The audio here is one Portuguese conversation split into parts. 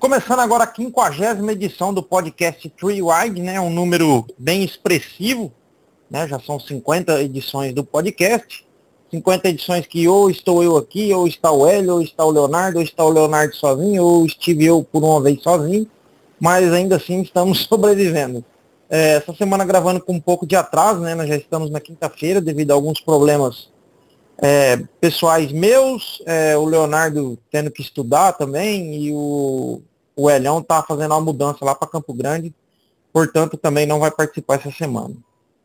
Começando agora a 50ª edição do podcast Three Wide, né? Um número bem expressivo, né? Já são 50 edições do podcast. 50 edições que ou estou eu aqui, ou está o Hélio, ou está o Leonardo, ou está o Leonardo sozinho, ou estive eu por uma vez sozinho, mas ainda assim estamos sobrevivendo. Essa semana gravando com um pouco de atraso, né? Nós já estamos na quinta-feira devido a alguns problemas pessoais meus, o Leonardo tendo que estudar também, e o Elhão tá fazendo uma mudança lá para Campo Grande, portanto também não vai participar essa semana.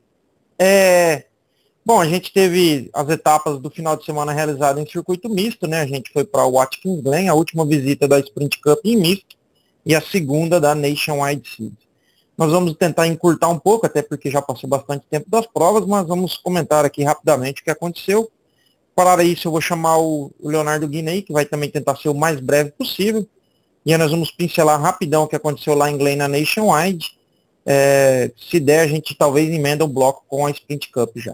Bom, a gente teve as etapas do final de semana realizadas em circuito misto, né? A gente foi para o Watkins Glen, a última visita da Sprint Cup em misto, e a segunda da Nationwide Series. Nós vamos tentar encurtar um pouco, até porque já passou bastante tempo das provas, mas vamos comentar aqui rapidamente o que aconteceu. Para isso, eu vou chamar o Leonardo Guinei, que vai também tentar ser o mais breve possível. E aí nós vamos pincelar rapidão o que aconteceu lá em Glen na Nationwide. Se der, a gente talvez emenda o bloco com a Sprint Cup já.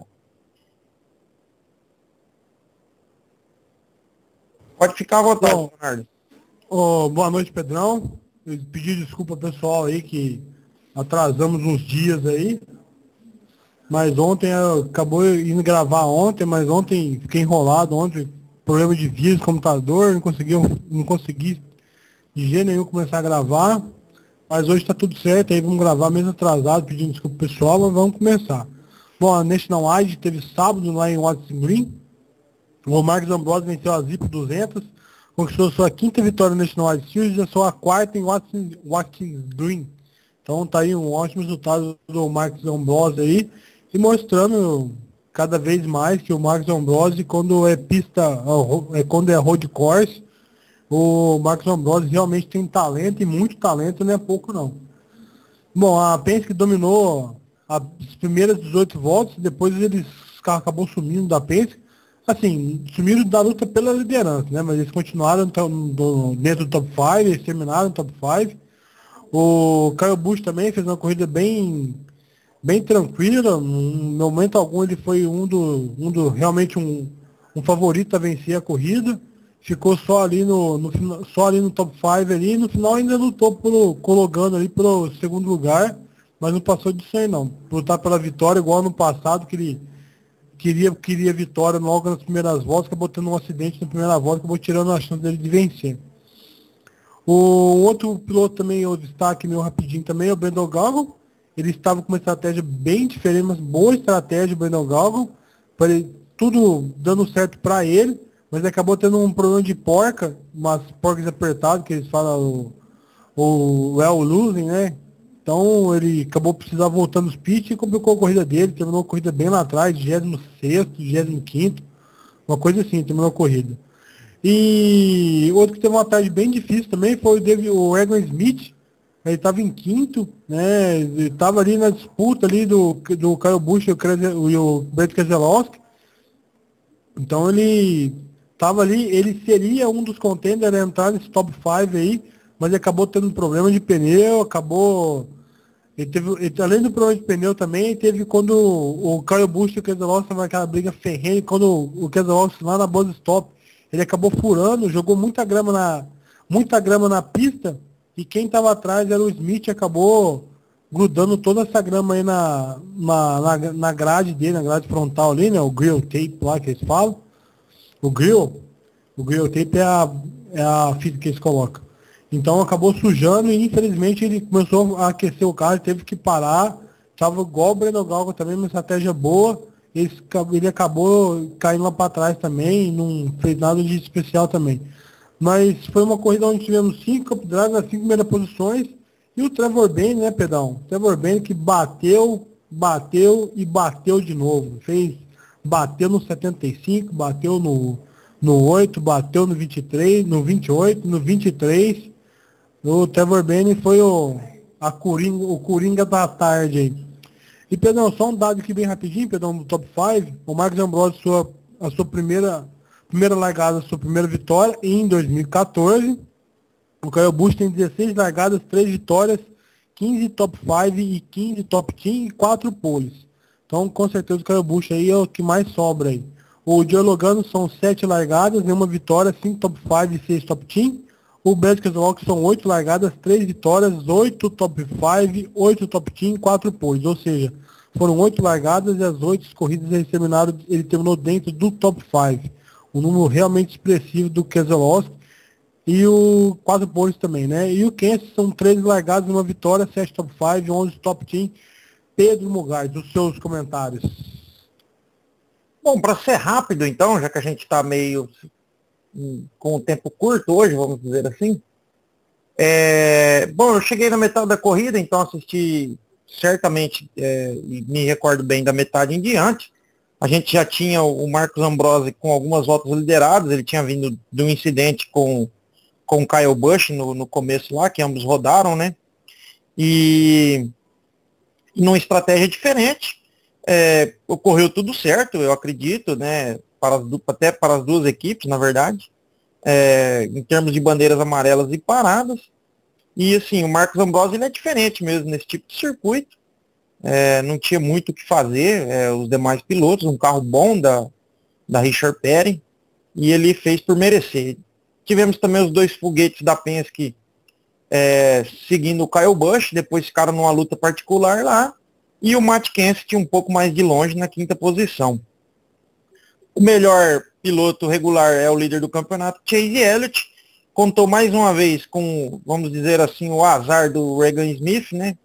Pode ficar à vontade, Leonardo. Boa noite, Pedrão. Eu pedi desculpa pessoal aí que atrasamos uns dias aí. Mas ontem acabou indo gravar ontem, mas ontem fiquei enrolado ontem, problema de vírus, computador, não consegui de jeito nenhum começar a gravar. Mas hoje está tudo certo, aí vamos gravar mesmo atrasado, pedindo desculpa pro pessoal, mas vamos começar. Bom, a Nationwide teve sábado lá em Watkins Glen. O Marcos Ambrosio venceu a Zipo 200, conquistou sua quinta vitória na Nationwide Series e a sua quarta em Watkins Glen. Então tá aí um ótimo resultado do Marcos Ambrosio aí, e mostrando cada vez mais que o Marcos Ambrosio, quando é pista, quando é road course, o Marcos Ambrosio realmente tem talento, e muito talento, não é pouco não. Bom, a Penske dominou as primeiras 18 voltas, depois os carros acabou sumindo da Penske. Assim, sumiram da luta pela liderança, né? Mas eles continuaram dentro do top 5, eles terminaram no top 5. O Kyle Busch também fez uma corrida bem tranquila. No momento algum ele foi realmente um favorito a vencer a corrida. Ficou só ali só ali no top 5 ali, e no final ainda lutou colocando ali pelo segundo lugar, mas não passou disso aí não. Lutar pela vitória igual no passado, que ele queria vitória logo nas primeiras voltas, acabou tendo um acidente na primeira volta, acabou tirando a chance dele de vencer. O outro piloto também, o destaque meu rapidinho também, é o Brandon Galgon. Ele estava com uma estratégia bem diferente, mas boa estratégia, o Brandon Galgon, tudo dando certo para ele, mas ele acabou tendo um problema de umas porcas apertadas, que eles falam o well losing, né? Então ele acabou precisando voltar nos pits e complicou a corrida dele, terminou a corrida bem lá atrás, 26º, 25º, uma coisa assim, terminou a corrida. E outro que teve uma tarde bem difícil também foi o Egan Smith. Ele estava em quinto, né? Ele estava ali na disputa ali do Kyle Busch e o Brett Keselowski. Então ele estava ali, ele seria um dos contenders a entrar nesse top 5 aí, mas ele acabou tendo um problema de pneu, além do problema de pneu também, teve quando o Kyle Busch e o Keselowski estavam naquela briga ferrenha, quando o Keselowski lá na box stop, ele acabou furando, jogou muita grama na pista, e quem estava atrás era o Smith, acabou grudando toda essa grama aí na grade dele, na grade frontal ali, né, o grill tape lá que eles falam. O grill tape é a fita que eles colocam. Então acabou sujando e infelizmente ele começou a aquecer o carro, teve que parar. Estava igual o Brandon Galgo também, uma estratégia boa. Ele acabou caindo lá para trás também, não fez nada de especial também. Mas foi uma corrida onde tivemos 5 Cup Drivers nas 5 primeiras posições. E o Trevor Bayne, né, Pedrão? Trevor Bayne que bateu e bateu de novo. Bateu no 75, bateu no 8, bateu no 23, no 28, no 23. O Trevor Bayne foi o Coringa da tarde aí. E, Pedrão, só um dado aqui bem rapidinho, Pedrão, no top 5. O Marcos Ambrosio, a sua primeira largada, a sua primeira vitória em 2014. O Kyle Busch tem 16 largadas, 3 vitórias, 15 top 5 e 15 top 10 e 4 poles. Então, com certeza, o Kyle Busch aí é o que mais sobra aí. O Joe Logano são 7 largadas, nenhuma vitória, 5 top 5 e 6 top 10. O Brad Keselowski são 8 largadas, 3 vitórias, 8 top 5, 8 top 10, 4 poles. Ou seja, foram 8 largadas e as 8 corridas ele terminou dentro do top 5. Um número realmente expressivo do Keselowski. E o 4 poles também, né? E o Kenseth são 13 largadas, uma vitória, 7 top 5, 11 top 10. Pedro Mugardi, os seus comentários. Bom, para ser rápido então, já que a gente está meio com um tempo curto hoje, vamos dizer assim. Bom, eu cheguei na metade da corrida, então assisti certamente, e me recordo bem da metade em diante. A gente já tinha o Marcos Ambrose com algumas voltas lideradas, ele tinha vindo de um incidente com o Kyle Busch no começo lá, que ambos rodaram, né? E numa estratégia diferente, ocorreu tudo certo, eu acredito, né? Até para as duas equipes, na verdade, em termos de bandeiras amarelas e paradas. E assim, o Marcos Ambrose ele é diferente mesmo nesse tipo de circuito. Não tinha muito o que fazer, os demais pilotos, um carro bom da Richard Petty, e ele fez por merecer. Tivemos também os 2 foguetes da Penske seguindo o Kyle Busch, depois ficaram numa luta particular lá, e o Matt Kenseth um pouco mais de longe na 5ª posição. O melhor piloto regular é o líder do campeonato, Chase Elliott, contou mais uma vez com, vamos dizer assim, o azar do Regan Smith, né?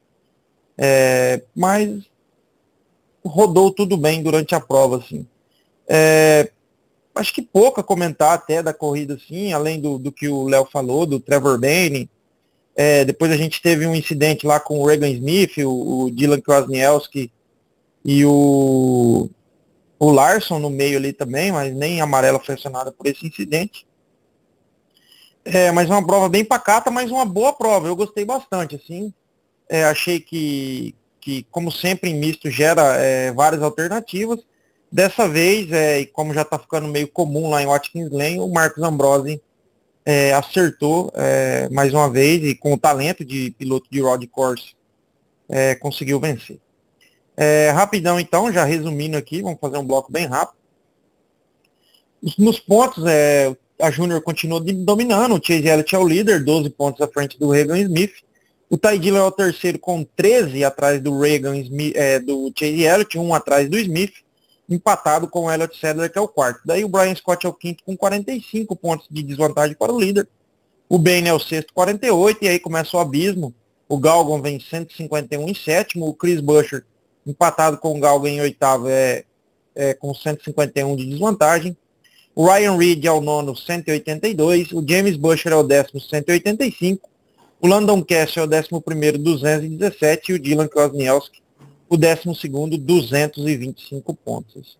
Mas rodou tudo bem durante a prova, assim. Acho que pouco a comentar até da corrida, assim, além do que o Léo falou, do Trevor Bayne. Depois a gente teve um incidente lá com o Regan Smith, o Dylan Krasnielski e o Larson no meio ali também, mas nem amarela foi acionada por esse incidente. Mas uma prova bem pacata, mas uma boa prova, eu gostei bastante, assim. Achei que, como sempre em misto, gera várias alternativas. Dessa vez, e como já está ficando meio comum lá em Watkins Glen, o Marcos Ambrose acertou mais uma vez, e com o talento de piloto de road course, conseguiu vencer. Rapidão então, já resumindo aqui, vamos fazer um bloco bem rápido. Nos pontos, a Júnior continua dominando, o Chase Elliott é o líder, 12 pontos à frente do Regan Smith. O Ty Dillon é o terceiro com 13 atrás do Regan Smith, do Chase Elliott, 1 atrás do Smith, empatado com o Elliott Sadler, que é o quarto. Daí o Brian Scott é o quinto com 45 pontos de desvantagem para o líder. O Bane é o sexto, 48, e aí começa o abismo. O Galgon vem 151 em sétimo, o Chris Buescher, empatado com o Galgon em oitavo, com 151 de desvantagem. O Ryan Reed é o nono, 182, o James Buescher é o décimo, 185, o Landon Cassill é o 11º, 217, e o Dylan Krasnielski, o 12º, 225 pontos.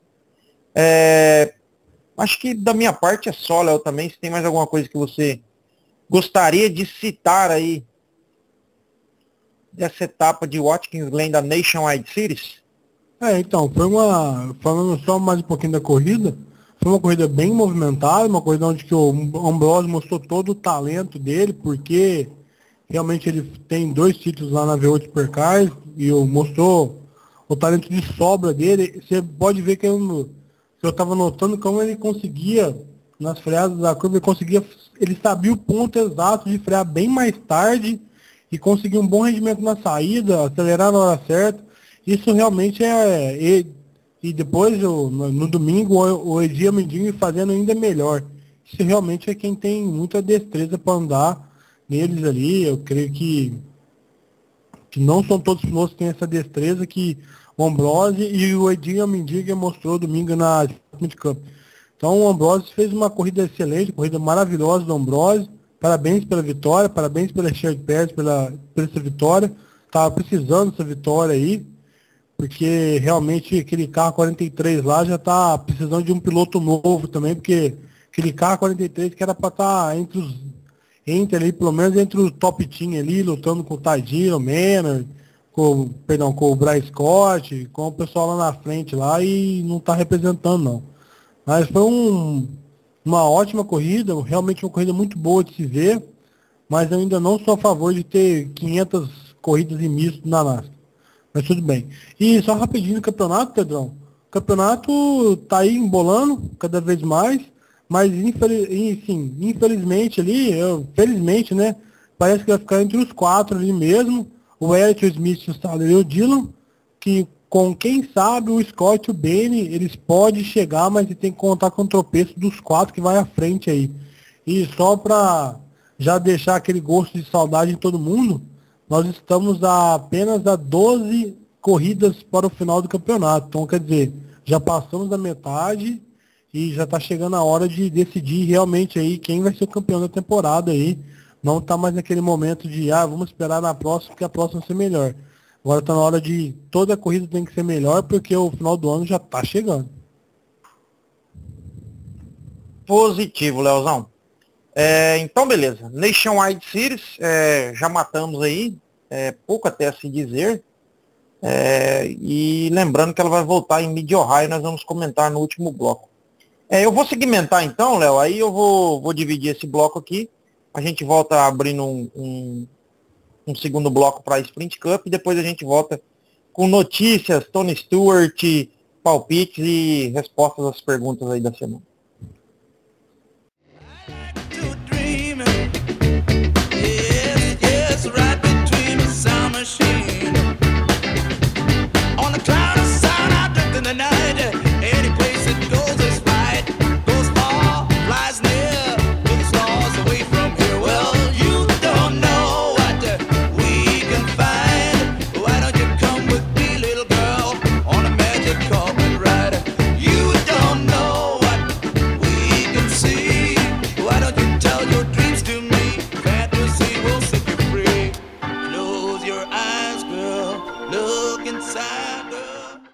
Acho que da minha parte é só, Léo, também. Se tem mais alguma coisa que você gostaria de citar aí dessa etapa de Watkins Glen da Nationwide Series? Então, falando só mais um pouquinho da corrida, foi uma corrida bem movimentada, uma corrida onde que o Ambrose mostrou todo o talento dele, porque realmente ele tem 2 títulos lá na V8 Supercars e mostrou o talento de sobra dele. Você pode ver que eu estava notando como ele conseguia, nas freadas da curva, ele sabia o ponto exato de frear bem mais tarde e conseguir um bom rendimento na saída, acelerar na hora certa. Isso realmente e depois, no domingo, o Edi Amandini fazendo ainda melhor. Isso realmente é quem tem muita destreza para andar neles ali. Eu creio que não são todos os pilotos que têm essa destreza que o Ambrose e o Edi Amandini mostrou domingo na Sprint Cup. Então o Ambrose fez uma corrida excelente, corrida maravilhosa do Ambrose. Parabéns pela vitória, parabéns pela Richard Petty por essa vitória. Estava precisando dessa vitória aí, porque realmente aquele carro 43 lá já está precisando de um piloto novo também, porque aquele carro 43 que era para estar ali, pelo menos entre o top team ali, lutando com o Tadinho, o Manor, com o Brian Scott, com o pessoal lá na frente lá, e não está representando não. Mas foi uma ótima corrida, realmente uma corrida muito boa de se ver, mas eu ainda não sou a favor de ter 500 corridas em misto na NASCAR. Mas tudo bem. E só rapidinho o campeonato, Pedrão. O campeonato tá aí embolando cada vez mais, Mas infelizmente ali, felizmente, né? Parece que vai ficar entre os 4 ali mesmo. O Elliott, o Smith, o Sadler e o Dillon, que com quem sabe o Scott e o Benny, eles podem chegar, mas tem que contar com o tropeço dos 4 que vai à frente aí. E só para já deixar aquele gosto de saudade em todo mundo, nós estamos apenas a 12 corridas para o final do campeonato. Então, quer dizer, já passamos da metade e já está chegando a hora de decidir realmente aí quem vai ser o campeão da temporada aí. Não está mais naquele momento de, vamos esperar na próxima, porque a próxima vai ser melhor. Agora está na hora de, toda a corrida tem que ser melhor, porque o final do ano já está chegando. Positivo, Leozão. Então, beleza. Nationwide Series, já matamos aí, pouco até a se dizer. E lembrando que ela vai voltar em Mid-Ohio, nós vamos comentar no último bloco. Eu vou segmentar então, Léo, aí eu vou dividir esse bloco aqui. A gente volta abrindo um segundo bloco para a Sprint Cup e depois a gente volta com notícias, Tony Stewart, palpites e respostas às perguntas aí da semana. Look inside, girl.